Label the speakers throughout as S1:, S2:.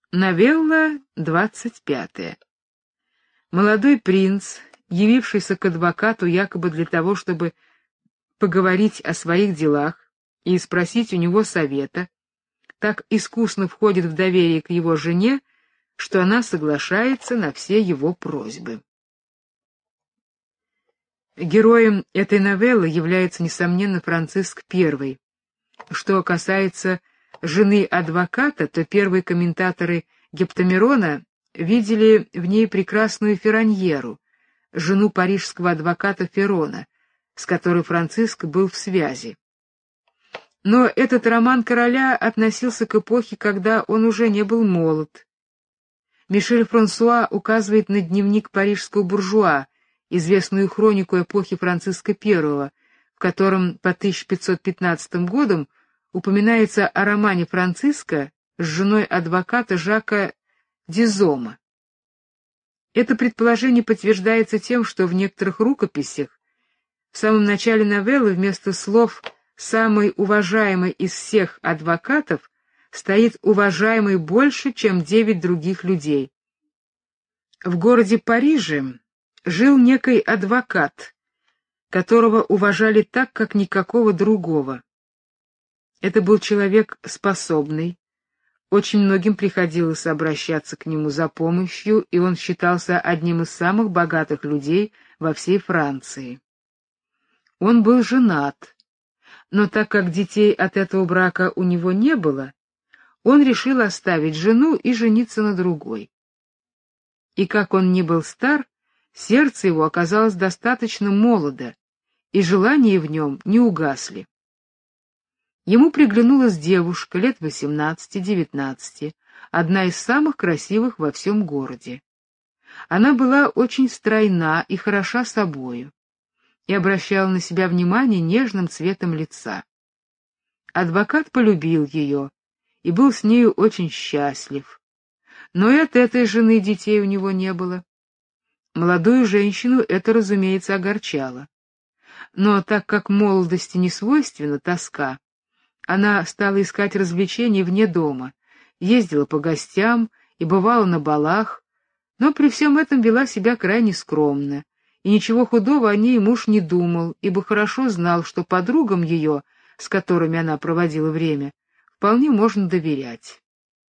S1: Новелла 25. Молодой принц, явившийся к адвокату якобы для того, чтобы поговорить о своих делах и спросить у него совета, так искусно входит в доверие к его жене, что она соглашается на все его просьбы. Героем этой новеллы является, несомненно, Франциск I. Что касается жены адвоката, то первые комментаторы Гептамирона видели в ней прекрасную Ферраньеру, жену парижского адвоката Феррона, с которой Франциск был в связи. Но этот роман короля относился к эпохе, когда он уже не был молод. Мишель Франсуа указывает на дневник парижского буржуа, известную хронику эпохи Франциска I, в котором по 1515 годам упоминается о романе Франциска с женой адвоката Жака Дизома. Это предположение подтверждается тем, что в некоторых рукописях в самом начале новеллы вместо слов «самый уважаемый из всех адвокатов» стоит «уважаемый больше, чем 9 других людей». В городе Париже жил некий адвокат, которого уважали так, как никакого другого. Это был человек способный, очень многим приходилось обращаться к нему за помощью, и он считался одним из самых богатых людей во всей Франции. Он был женат, но так как детей от этого брака у него не было, он решил оставить жену и жениться на другой. И как он ни был стар, сердце его оказалось достаточно молодо, и желания в нем не угасли. Ему приглянулась девушка лет 18-19, одна из самых красивых во всем городе. Она была очень стройна и хороша собою, и обращала на себя внимание нежным цветом лица. Адвокат полюбил ее и был с нею очень счастлив. Но и от этой жены детей у него не было. Молодую женщину это, разумеется, огорчало. Но так как молодости не свойственна тоска, она стала искать развлечений вне дома, ездила по гостям и бывала на балах, но при всем этом вела себя крайне скромно, и ничего худого о ней муж не думал, ибо хорошо знал, что подругам ее, с которыми она проводила время, вполне можно доверять.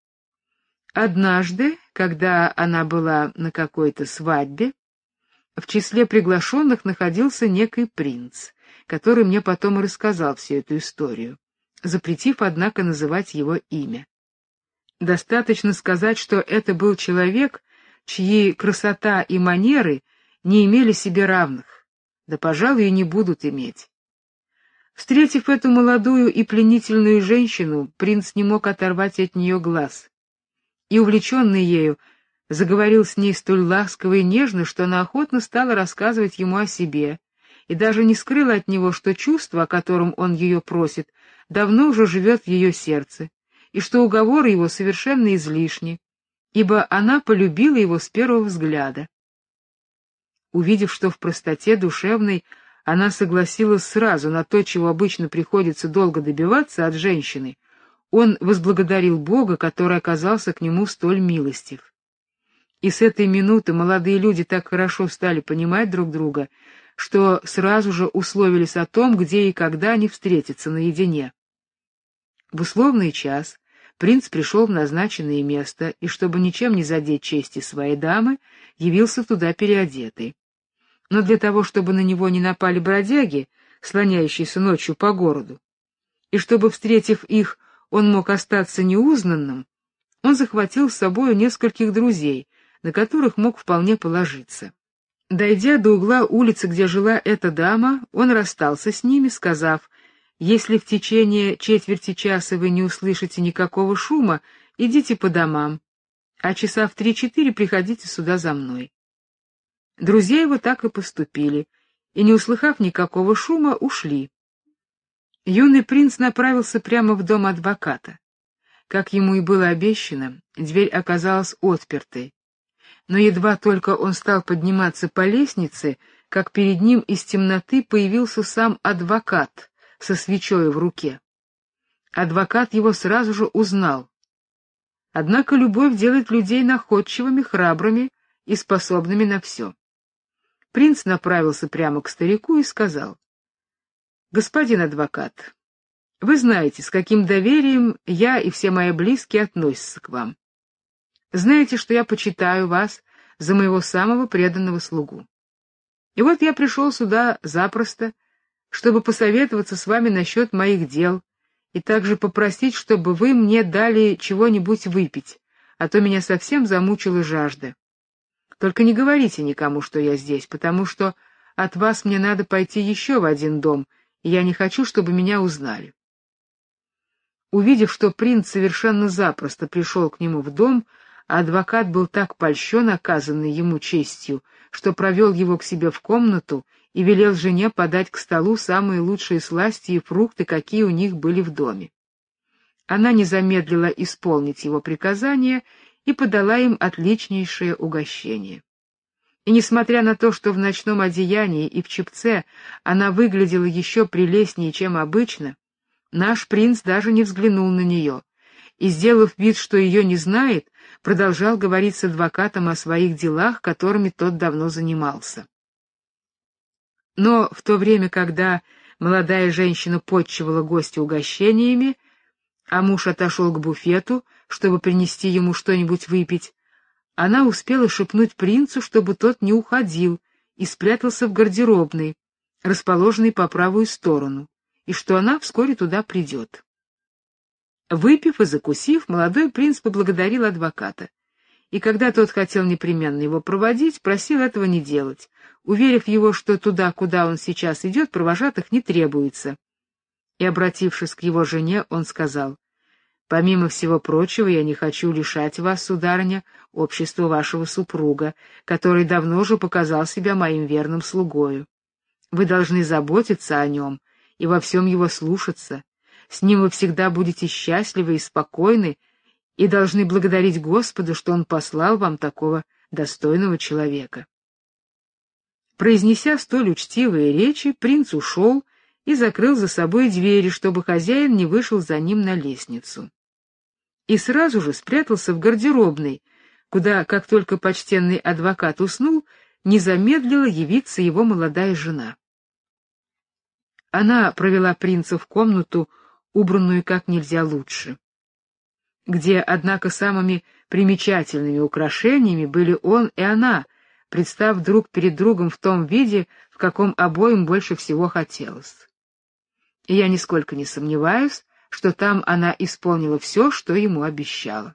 S1: Однажды, когда она была на какой-то свадьбе, в числе приглашенных находился некий принц, который мне потом и рассказал всю эту историю, запретив, однако, называть его имя. Достаточно сказать, что это был человек, чьи красота и манеры не имели себе равных, да, пожалуй, и не будут иметь. Встретив эту молодую и пленительную женщину, принц не мог оторвать от нее глаз, и, увлеченный ею, заговорил с ней столь ласково и нежно, что она охотно стала рассказывать ему о себе, и даже не скрыла от него, что чувство, о котором он ее просит, давно уже живет в ее сердце, и что уговоры его совершенно излишни, ибо она полюбила его с первого взгляда. Увидев, что в простоте душевной она согласилась сразу на то, чего обычно приходится долго добиваться от женщины, он возблагодарил Бога, который оказался к нему столь милостив. И с этой минуты молодые люди так хорошо стали понимать друг друга, что сразу же условились о том, где и когда они встретятся наедине. В условный час принц пришел в назначенное место, и, чтобы ничем не задеть чести своей дамы, явился туда переодетый. Но для того, чтобы на него не напали бродяги, слоняющиеся ночью по городу, и чтобы, встретив их, он мог остаться неузнанным, он захватил с собою нескольких друзей, на которых мог вполне положиться. Дойдя до угла улицы, где жила эта дама, он расстался с ними, сказав: «Если в течение четверти часа вы не услышите никакого шума, идите по домам, а часа в 3-4 приходите сюда за мной». Друзья его так и поступили, и, не услыхав никакого шума, ушли. Юный принц направился прямо в дом адвоката. Как ему и было обещано, дверь оказалась отпертой. Но едва только он стал подниматься по лестнице, как перед ним из темноты появился сам адвокат со свечой в руке. Адвокат его сразу же узнал. Однако любовь делает людей находчивыми, храбрыми и способными на все. Принц направился прямо к старику и сказал: «Господин адвокат, вы знаете, с каким доверием я и все мои близкие относятся к вам. Знаете, что я почитаю вас за моего самого преданного слугу. И вот я пришел сюда запросто, чтобы посоветоваться с вами насчет моих дел и также попросить, чтобы вы мне дали чего-нибудь выпить, а то меня совсем замучила жажда. Только не говорите никому, что я здесь, потому что от вас мне надо пойти еще в один дом, и я не хочу, чтобы меня узнали». Увидев, что принц совершенно запросто пришел к нему в дом, а адвокат был так польщен оказанной ему честью, что провел его к себе в комнату и велел жене подать к столу самые лучшие сласти и фрукты, какие у них были в доме. Она не замедлила исполнить его приказание и подала им отличнейшее угощение. И несмотря на то, что в ночном одеянии и в чепце она выглядела еще прелестнее, чем обычно, наш принц даже не взглянул на нее и, сделав вид, что ее не знает, продолжал говорить с адвокатом о своих делах, которыми тот давно занимался. Но в то время, когда молодая женщина подчивала гостя угощениями, а муж отошел к буфету, чтобы принести ему что-нибудь выпить, она успела шепнуть принцу, чтобы тот не уходил, и спрятался в гардеробной, расположенной по правую сторону, и что она вскоре туда придет. Выпив и закусив, молодой принц поблагодарил адвоката, и когда тот хотел непременно его проводить, просил этого не делать, уверив его, что туда, куда он сейчас идет, провожатых не требуется. И, обратившись к его жене, он сказал: «Помимо всего прочего, я не хочу лишать вас, сударыня, общества вашего супруга, который давно уже показал себя моим верным слугою. Вы должны заботиться о нем и во всем его слушаться. С ним вы всегда будете счастливы и спокойны, и должны благодарить Господа, что Он послал вам такого достойного человека». Произнеся столь учтивые речи, принц ушел и закрыл за собой двери, чтобы хозяин не вышел за ним на лестницу. И сразу же спрятался в гардеробной, куда, как только почтенный адвокат уснул, не замедлила явиться его молодая жена. Она провела принца в комнату, убранную как нельзя лучше, где, однако, самыми примечательными украшениями были он и она, представ друг перед другом в том виде, в каком обоим больше всего хотелось. И я нисколько не сомневаюсь, что там она исполнила все, что ему обещала.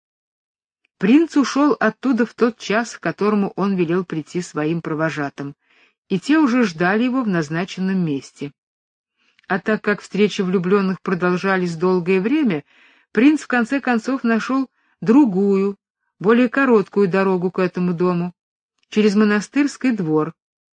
S1: Принц ушел оттуда в тот час, к которому он велел прийти своим провожатым, и те уже ждали его в назначенном месте. А так как встречи влюбленных продолжались долгое время, принц в конце концов нашел другую, более короткую дорогу к этому дому, через монастырский двор.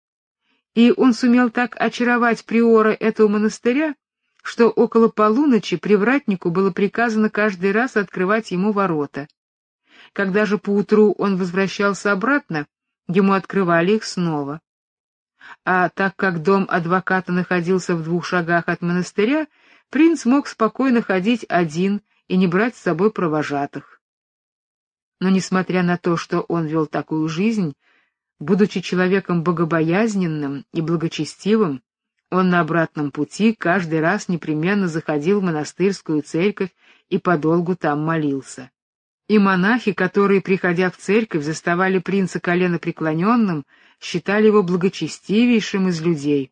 S1: И он сумел так очаровать приора этого монастыря, что около полуночи привратнику было приказано каждый раз открывать ему ворота. Когда же поутру он возвращался обратно, ему открывали их снова. А так как дом адвоката находился в 2 шагах от монастыря, принц мог спокойно ходить один и не брать с собой провожатых. Но несмотря на то, что он вел такую жизнь, будучи человеком богобоязненным и благочестивым, он на обратном пути каждый раз непременно заходил в монастырскую церковь и подолгу там молился. И монахи, которые, приходя в церковь, заставали принца коленопреклоненным, считали его благочестивейшим из людей.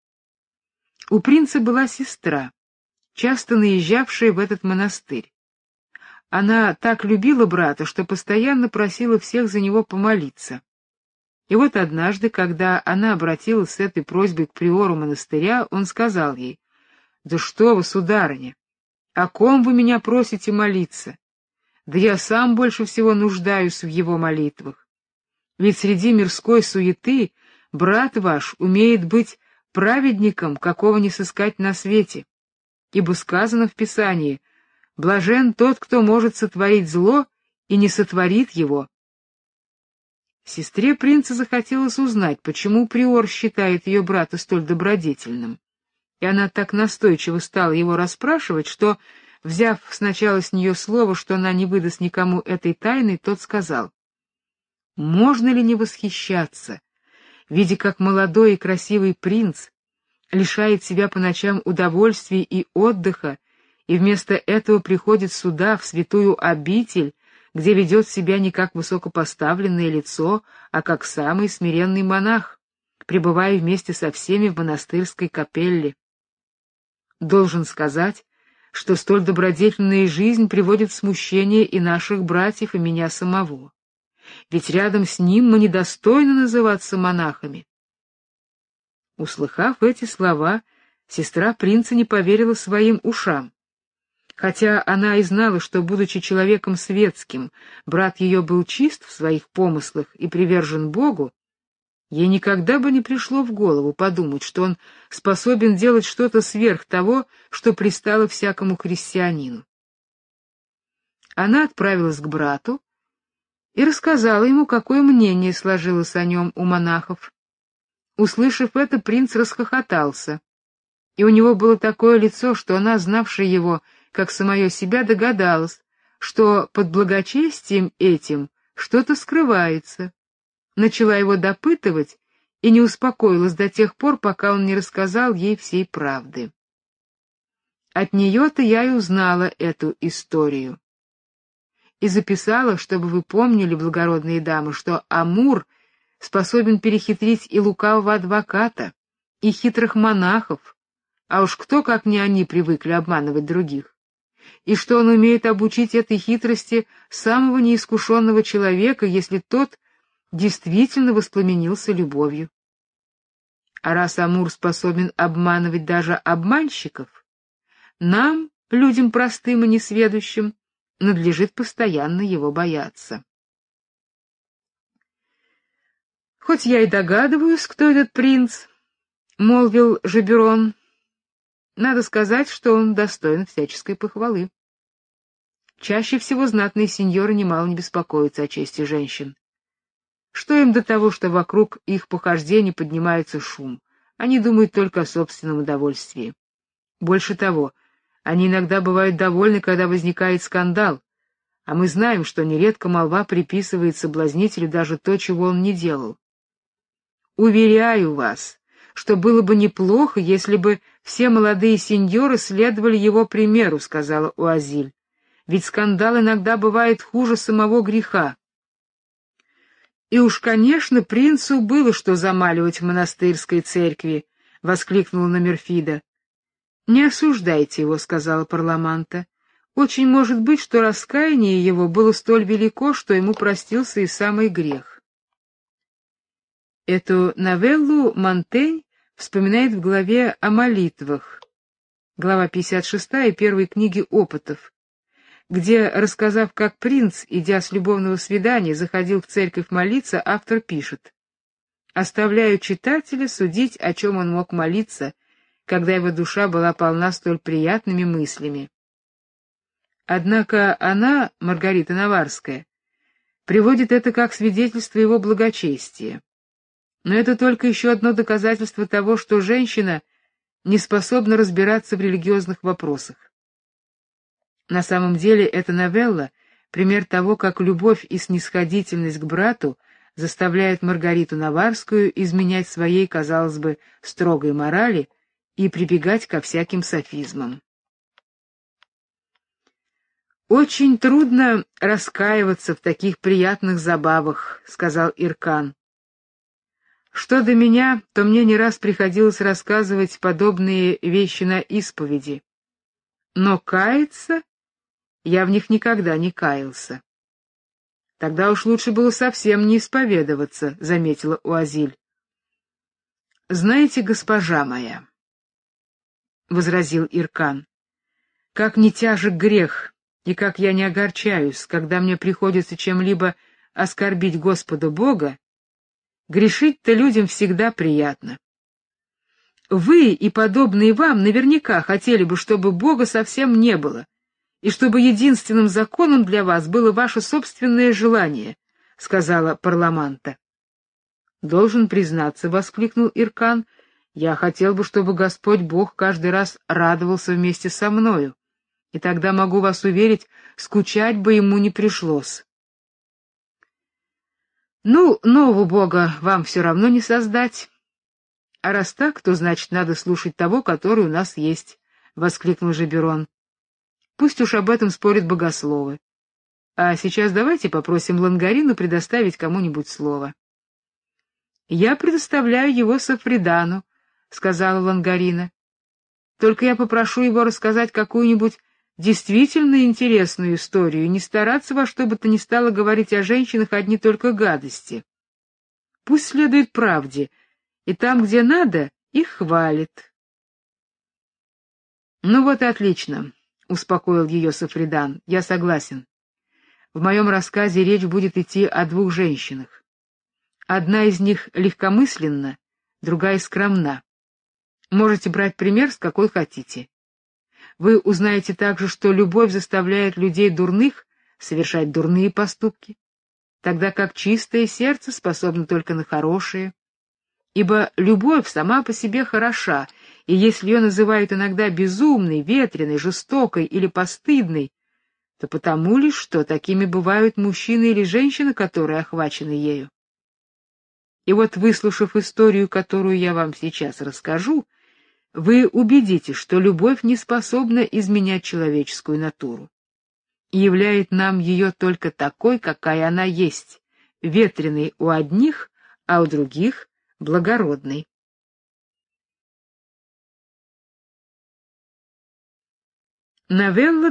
S1: У принца была сестра, часто наезжавшая в этот монастырь. Она так любила брата, что постоянно просила всех за него помолиться. И вот однажды, когда она обратилась с этой просьбой к приору монастыря, он сказал ей: «Да что вы, сударыня, о ком вы меня просите молиться? Да я сам больше всего нуждаюсь в его молитвах. Ведь среди мирской суеты брат ваш умеет быть праведником, какого не сыскать на свете. Ибо сказано в Писании: блажен тот, кто может сотворить зло и не сотворит его». Сестре принца захотелось узнать, почему приор считает ее брата столь добродетельным, и она так настойчиво стала его расспрашивать, что взяв сначала с нее слово, что она не выдаст никому этой тайны, тот сказал: «Можно ли не восхищаться, видя, как молодой и красивый принц лишает себя по ночам удовольствий и отдыха, и вместо этого приходит сюда, в святую обитель, где ведет себя не как высокопоставленное лицо, а как самый смиренный монах, пребывая вместе со всеми в монастырской капелле? Должен сказать, что столь добродетельная жизнь приводит в смущение и наших братьев, и меня самого. Ведь рядом с ним мы недостойны называться монахами». Услыхав эти слова, сестра принца не поверила своим ушам. Хотя она и знала, что, будучи человеком светским, брат ее был чист в своих помыслах и привержен Богу, ей никогда бы не пришло в голову подумать, что он способен делать что-то сверх того, что пристало всякому христианину. Она отправилась к брату и рассказала ему, какое мнение сложилось о нем у монахов. Услышав это, принц расхохотался, и у него было такое лицо, что она, знавшая его как самое себя, догадалась, что под благочестием этим что-то скрывается. Начала его допытывать и не успокоилась до тех пор, пока он не рассказал ей всей правды. От нее-то я и узнала эту историю. И записала, чтобы вы помнили, благородные дамы, что Амур способен перехитрить и лукавого адвоката, и хитрых монахов, а уж кто, как не они, привыкли обманывать других, и что он умеет обучить этой хитрости самого неискушенного человека, если тот действительно воспламенился любовью. А раз Амур способен обманывать даже обманщиков, нам, людям простым и несведущим, надлежит постоянно его бояться. «Хоть я и догадываюсь, кто этот принц, — молвил Жеберон, — надо сказать, что он достоин всяческой похвалы. Чаще всего знатные сеньоры немало не беспокоятся о чести женщин. Что им до того, что вокруг их похождений поднимается шум? Они думают только о собственном удовольствии. Больше того, они иногда бывают довольны, когда возникает скандал, а мы знаем, что нередко молва приписывает соблазнителю даже то, чего он не делал. Уверяю вас, что было бы неплохо, если бы все молодые сеньоры следовали его примеру, — сказала Уазиль, — ведь скандал иногда бывает хуже самого греха. — И уж, конечно, принцу было что замаливать в монастырской церкви, — воскликнула Номерфида. — Не осуждайте его, — сказала Парламанта. — Очень может быть, что раскаяние его было столь велико, что ему простился и самый грех. Эту новеллу Монтень вспоминает в главе о молитвах, глава 56 первой книги «Опытов», где, рассказав, как принц, идя с любовного свидания, заходил в церковь молиться, автор пишет: «Оставляю читателя судить, о чем он мог молиться, когда его душа была полна столь приятными мыслями». Однако она, Маргарита Наварская, приводит это как свидетельство его благочестия. Но это только еще одно доказательство того, что женщина не способна разбираться в религиозных вопросах. На самом деле эта новелла — пример того, как любовь и снисходительность к брату заставляют Маргариту Наварскую изменять своей, казалось бы, строгой морали и прибегать ко всяким софизмам. «Очень трудно раскаиваться в таких приятных забавах», — сказал Иркан. «Что до меня, то мне не раз приходилось рассказывать подобные вещи на исповеди. Но каяться я в них никогда не каялся». «Тогда уж лучше было совсем не исповедоваться», — заметила Уазиль. «Знаете, госпожа моя, — возразил Иркан, — как не тяжек грех, и как я не огорчаюсь, когда мне приходится чем-либо оскорбить Господа Бога, грешить-то людям всегда приятно. Вы и подобные вам наверняка хотели бы, чтобы Бога совсем не было, и чтобы единственным законом для вас было ваше собственное желание, — сказала Парламанта. — Должен признаться, — воскликнул Иркан, — я хотел бы, чтобы Господь Бог каждый раз радовался вместе со мною, и тогда, могу вас уверить, скучать бы ему не пришлось. Ну, нового бога вам все равно не создать. А раз так, то значит, надо слушать того, который у нас есть, — воскликнул Жеберон. Пусть уж об этом спорят богословы. А сейчас давайте попросим Лангарину предоставить кому-нибудь слово. Я предоставляю его Сафридану, — сказала Лангарина. Только я попрошу его рассказать какую-нибудь действительно интересную историю и не стараться во что бы то ни стало говорить о женщинах одни только гадости. Пусть следует правде, и там, где надо, их хвалит. Ну вот и отлично, — успокоил ее Сафридан, — я согласен. В моем рассказе речь будет идти о двух женщинах. Одна из них легкомысленна, другая скромна. Можете брать пример с какой хотите. Вы узнаете также, что любовь заставляет людей дурных совершать дурные поступки, тогда как чистое сердце способно только на хорошее. Ибо любовь сама по себе хороша, и если ее называют иногда безумной, ветреной, жестокой или постыдной, то потому лишь, что такими бывают мужчины или женщины, которые охвачены ею. И вот, выслушав историю, которую я вам сейчас расскажу, вы убедитесь, что любовь не способна изменять человеческую натуру и являет нам ее только такой, какая она есть, ветреной у одних, а у других — благородной. Новелла